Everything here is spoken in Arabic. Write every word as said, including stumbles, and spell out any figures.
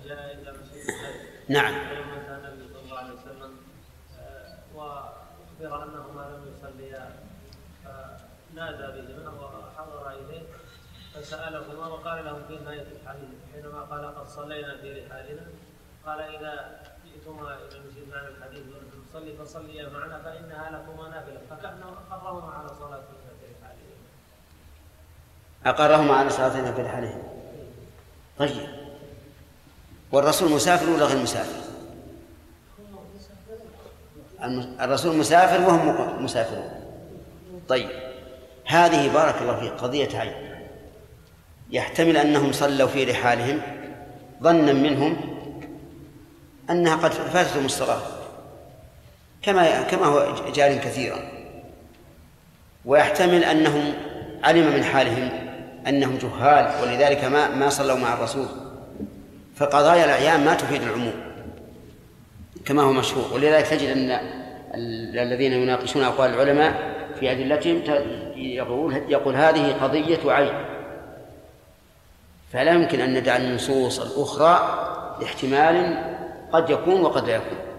جاء إلى مسجد الحج. نعم. ولما كان النبي صلى الله عليه وسلم وأخبر أنهما لم يصليا فنادى بهما وحضر إليه فسألهما وقال لهم في نهاية الحديث حينما قال قد صلينا في رحالنا قال إذا جئتما إلى المسجد بعد الحديث وأنتم تصلي فصليا معنا فإنها لكما نافلة، فكأنه أقرهما على صلاتهما في رحالهما. أقرهما على صلاتهما في رحالهما. طيب، والرسول مسافر ولا غير مسافر؟ الرسول مسافر وهم مسافرون. طيب، هذه بارك الله فيك قضية عين. يحتمل أنهم صلوا في رحالهم ظنا منهم أنها قد فاتتهم الصلاة كما كما هو جار كثيرا، ويحتمل أنهم علم من حالهم أنهم جهال ولذلك ما ما صلوا مع الرسول. فقضايا الأعيان ما تفيد العموم كما هو مشهور، ولذلك تجد أن الذين يناقشون أقوال العلماء في أدلتهم يقول يقول هذه قضية عين، فلا يمكن أن ندع النصوص الأخرى لاحتمال قد يكون وقد لا يكون.